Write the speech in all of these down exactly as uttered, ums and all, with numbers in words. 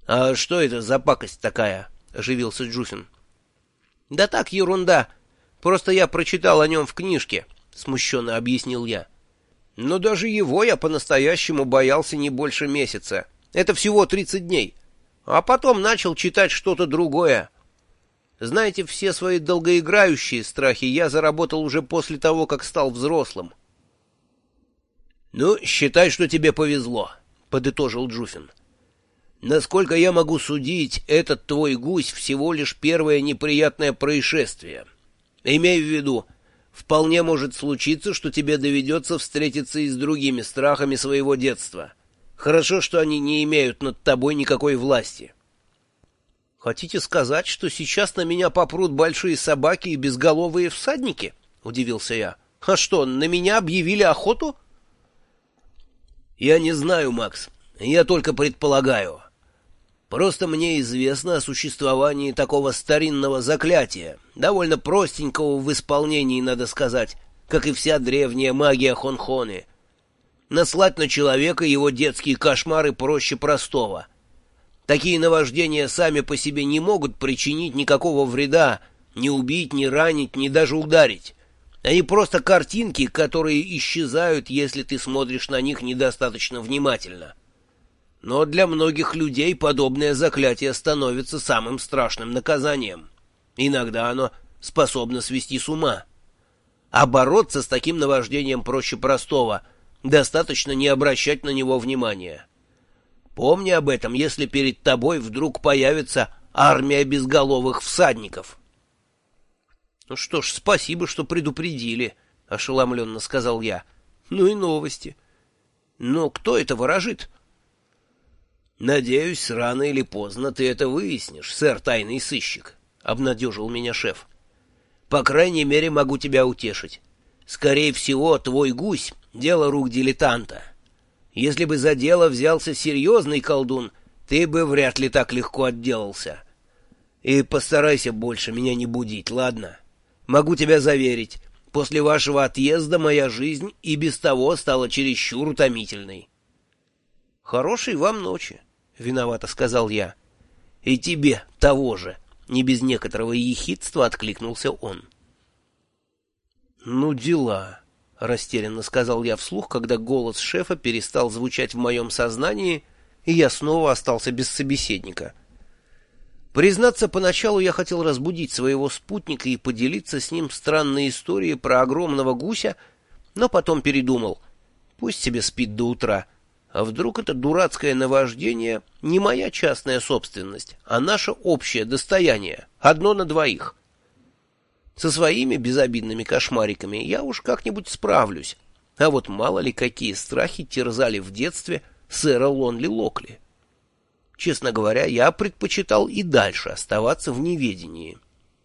— А что это за пакость такая? — оживился Джуфин. — Да так, ерунда. Просто я прочитал о нем в книжке, — смущенно объяснил я. Но даже его я по-настоящему боялся не больше месяца. Это всего тридцать дней. А потом начал читать что-то другое. Знаете, все свои долгоиграющие страхи я заработал уже после того, как стал взрослым. — Ну, считай, что тебе повезло, — подытожил Джуфин. — Насколько я могу судить, этот твой гусь всего лишь первое неприятное происшествие. Имей в виду, вполне может случиться, что тебе доведется встретиться и с другими страхами своего детства. Хорошо, что они не имеют над тобой никакой власти. — Хотите сказать, что сейчас на меня попрут большие собаки и безголовые всадники? — удивился я. — А что, на меня объявили охоту? — Я не знаю, Макс. Я только предполагаю. Просто мне известно о существовании такого старинного заклятия, довольно простенького в исполнении, надо сказать, как и вся древняя магия Хонхоны. Наслать на человека его детские кошмары проще простого. Такие наваждения сами по себе не могут причинить никакого вреда, ни убить, ни ранить, ни даже ударить. Они просто картинки, которые исчезают, если ты смотришь на них недостаточно внимательно. Но для многих людей подобное заклятие становится самым страшным наказанием. Иногда оно способно свести с ума. А бороться с таким наваждением проще простого, достаточно не обращать на него внимания. Помни об этом, если перед тобой вдруг появится армия безголовых всадников. — Ну что ж, спасибо, что предупредили, — ошеломленно сказал я. — Ну и новости. Но кто это ворожит? — Надеюсь, рано или поздно ты это выяснишь, сэр тайный сыщик, — обнадежил меня шеф. — По крайней мере, могу тебя утешить. Скорее всего, твой гусь — дело рук дилетанта. Если бы за дело взялся серьезный колдун, ты бы вряд ли так легко отделался. И постарайся больше меня не будить, ладно? Могу тебя заверить, после вашего отъезда моя жизнь и без того стала чересчур утомительной. — Хорошей вам ночи, — виновато сказал я. — И тебе того же, — не без некоторого ехидства откликнулся он. — Ну, дела... — растерянно сказал я вслух, когда голос шефа перестал звучать в моем сознании, и я снова остался без собеседника. Признаться, поначалу я хотел разбудить своего спутника и поделиться с ним странной историей про огромного гуся, но потом передумал. Пусть себе спит до утра. А вдруг это дурацкое наваждение не моя частная собственность, а наше общее достояние, одно на двоих? Со своими безобидными кошмариками я уж как-нибудь справлюсь, а вот мало ли какие страхи терзали в детстве сэра Лонли Локли. Честно говоря, я предпочитал и дальше оставаться в неведении.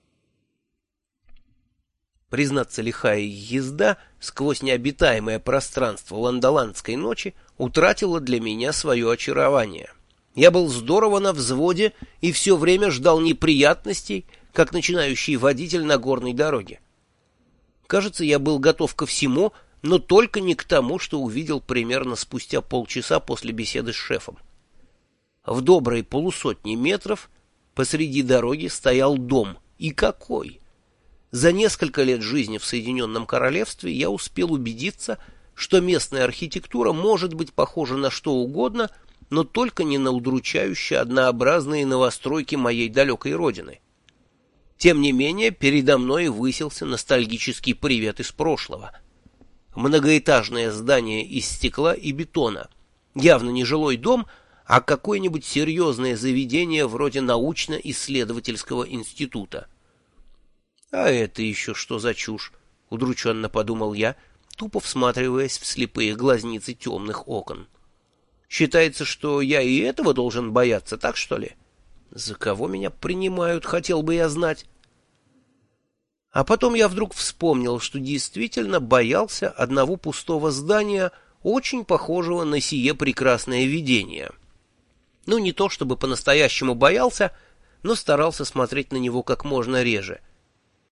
Признаться, лихая езда сквозь необитаемое пространство ландоландской ночи утратила для меня свое очарование. Я был здорово на взводе и все время ждал неприятностей, как начинающий водитель на горной дороге. Кажется, я был готов ко всему, но только не к тому, что увидел примерно спустя полчаса после беседы с шефом. В доброй полусотни метров посреди дороги стоял дом. И какой! За несколько лет жизни в Соединенном Королевстве я успел убедиться, что местная архитектура может быть похожа на что угодно, но только не на удручающие однообразные новостройки моей далекой родины. Тем не менее, передо мной высился ностальгический привет из прошлого. Многоэтажное здание из стекла и бетона. Явно не жилой дом, а какое-нибудь серьезное заведение вроде научно-исследовательского института. «А это еще что за чушь?» — удрученно подумал я, тупо всматриваясь в слепые глазницы темных окон. «Считается, что я и этого должен бояться, так что ли? За кого меня принимают, хотел бы я знать». А потом я вдруг вспомнил, что действительно боялся одного пустого здания, очень похожего на сие прекрасное видение. Ну, не то чтобы по-настоящему боялся, но старался смотреть на него как можно реже.